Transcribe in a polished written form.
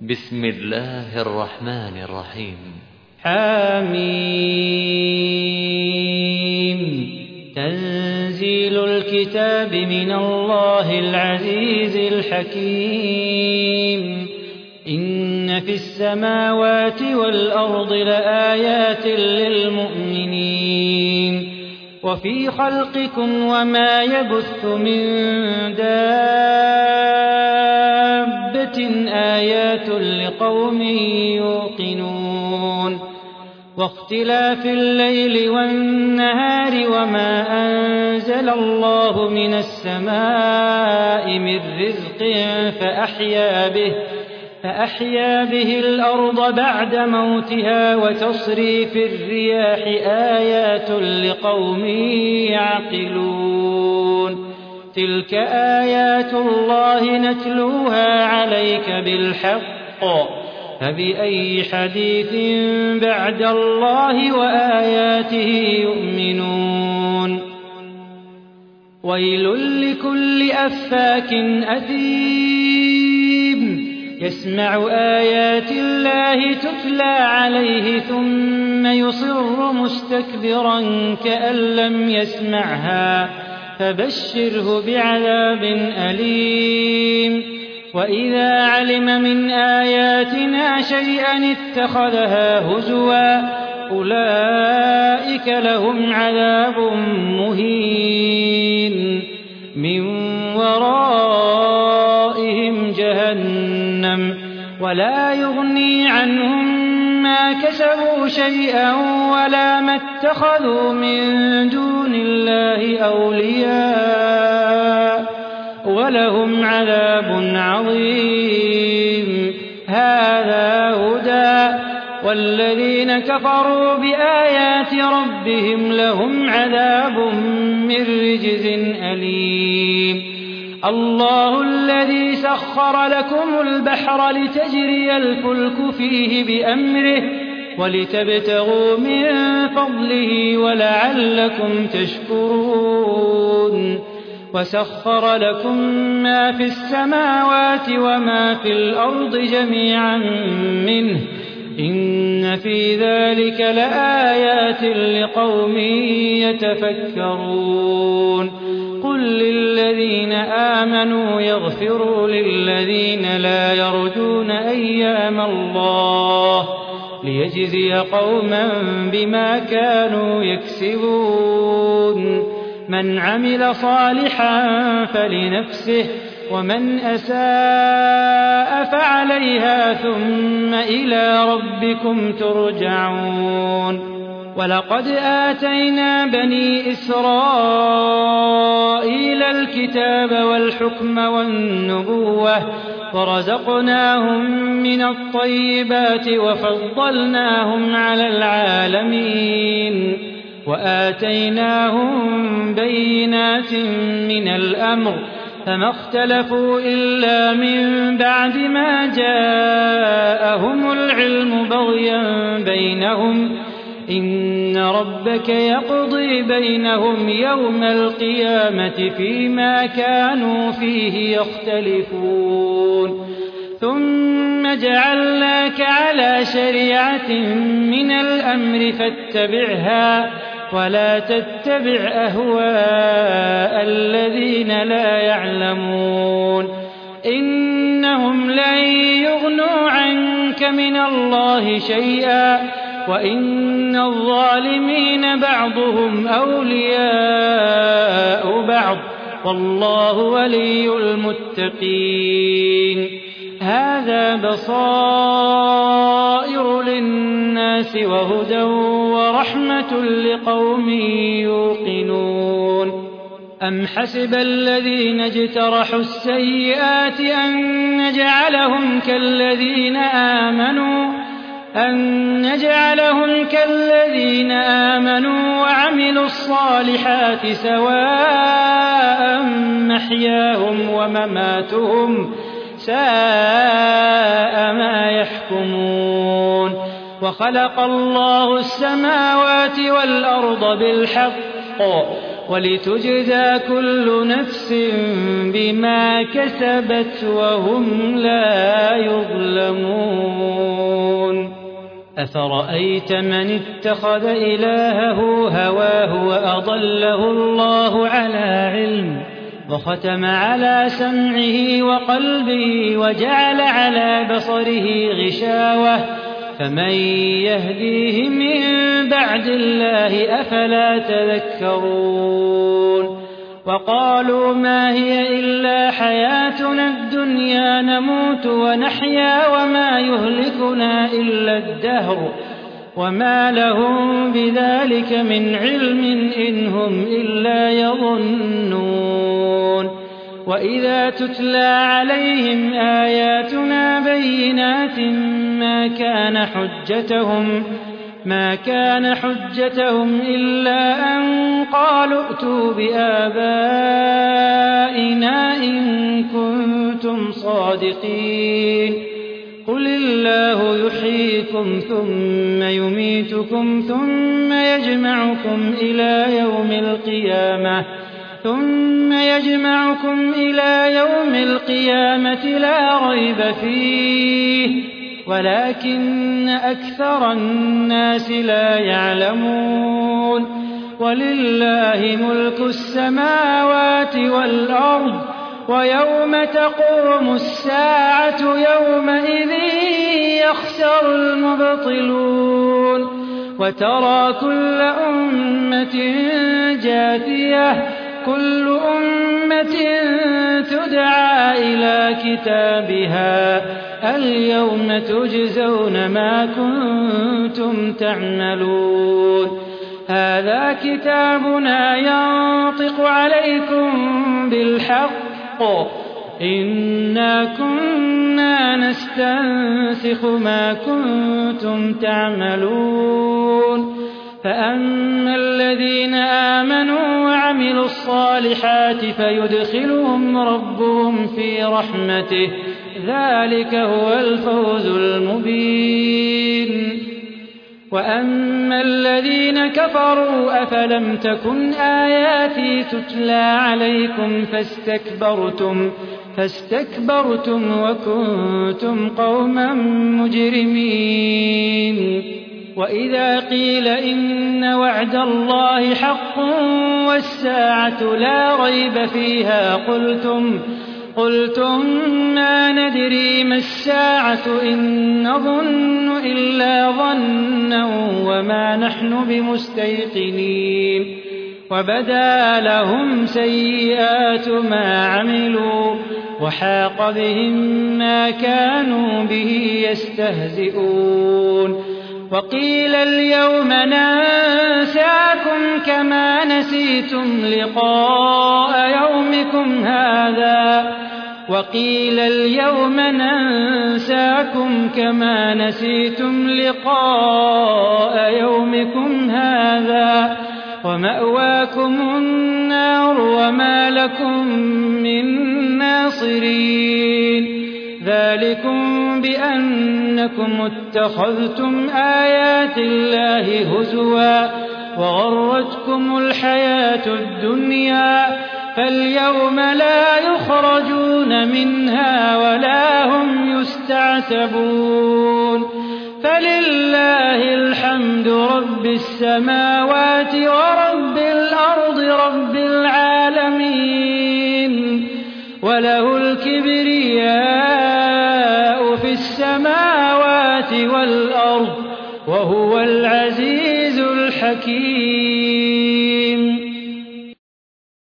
بسم الله الرحمن الرحيم. حميم. تنزيل الكتاب من الله العزيز الحكيم. إن في السماوات والأرض لآيات للمؤمنين وفي خلقكم وما يبث من دابة آيات لقوم يوقنون واختلاف الليل والنهار وما أنزل الله من السماء من رزق فأحيا به الأرض بعد موتها وتصريف الرياح آيات لقوم يعقلون. تلك آيات الله نتلوها عليك بالحق فبأي حديث بعد الله وآياته يؤمنون. ويل لكل أفاك أثيم يسمع آيات الله تتلى عليه ثم يصر مستكبرا كأن لم يسمعها فبشره بعذاب أليم. وإذا علم من آياتنا شيئا اتخذها هزوا أولئك لهم عذاب مهين من ورائهم جهنم ولا يغني عنهم ما كسبوا شيئا ولا ما اتخذوا من دون الله أولياء ولهم عذاب عظيم. هذا هدى والذين كفروا بآيات ربهم لهم عذاب من رجز أليم. الله الذي سخر لكم البحر لتجري الفلك فيه بأمره ولتبتغوا من فضله ولعلكم تشكرون. وسخر لكم ما في السماوات وما في الأرض جميعا منه إن في ذلك لآيات لقوم يتفكرون. قل للذين آمنوا يغفروا للذين لا يرجون أيام الله ليجزي قوما بما كانوا يكسبون. من عمل صالحا فلنفسه ومن أساء فعليها ثم إلى ربكم ترجعون. ولقد آتينا بني إسرائيل الكتاب والحكم والنبوة ورزقناهم من الطيبات وفضلناهم على العالمين وآتيناهم بينات من الأمر فما اختلفوا إلا من بعد ما جاءهم العلم بغيا بينهم إن ربك يقضي بينهم يوم القيامة فيما كانوا فيه يختلفون. ثم جعلناك على شريعة من الأمر فاتبعها ولا تتبع أهواء الذين لا يعلمون إنهم لن يغنوا عنك من الله شيئا وإن الظالمين بعضهم أولياء بعض والله ولي المتقين. هذا بصائر للناس وهدى ورحمة لقوم يوقنون. أم حسب الذين اجترحوا السيئات أن نجعلهم كالذين آمنوا وعملوا الصالحات سواء محياهم ومماتهم ساء ما يحكمون. وخلق الله السماوات والأرض بالحق ولتجزى كل نفس بما كسبت وهم لا يظلمون أفرأيت من اتخذ إلهه هواه وأضله الله على علم وختم على سمعه وقلبه وجعل على بصره غشاوة فمن يهديه من بعد الله أفلا تذكرون وقالوا ما هي إلا حياتنا الدنيا نموت ونحيا وما يهلكنا إلا الدهر وما لهم بذلك من علم إن هم إلا يظنون وإذا تتلى عليهم آياتنا بينات ما كان حجتهم إلا أن قالوا ائتوا بآبائنا إن كنتم صادقين قل الله يحييكم ثم يميتكم ثم يجمعكم إلى يوم القيامة لا ريب فيه ولكن أكثر الناس لا يعلمون ولله ملك السماوات والأرض ويوم تقوم الساعة يومئذ يخسر المبطلون وترى كل أمة جاثية كل أمة تدعى إلى كتابها اليوم تجزون ما كنتم تعملون هذا كتابنا ينطق عليكم بالحق إنا كنا نستنسخ ما كنتم تعملون فأما الذين آمنوا وعملوا الصالحات فيدخلهم ربهم في رحمته ذلك هو الفوز المبين وأما الذين كفروا أفلم تكن آياتي تتلى عليكم فاستكبرتم وكنتم قوما مجرمين وإذا قيل إن وعد الله حق والساعة لا ريب فيها قلتم ما ندري ما الساعة إن نظن إلا ظنا وما نحن بمستيقنين وبدا لهم سيئات ما عملوا وحاق بهم ما كانوا به يستهزئون وقيل اليوم ننساكم كما نسيتم لقاء يومكم هذا ومأواكم النار وما لكم من ناصرين ذلكم بأنكم اتخذتم آيات الله هزوا وغرتكم الحياة الدنيا فاليوم لا يخرجون منها ولا هم يستعتبون فلله الحمد رب السماوات ورب الأرض رب العالمين وله الكبرياء في السماوات والأرض وهو العزيز الحكيم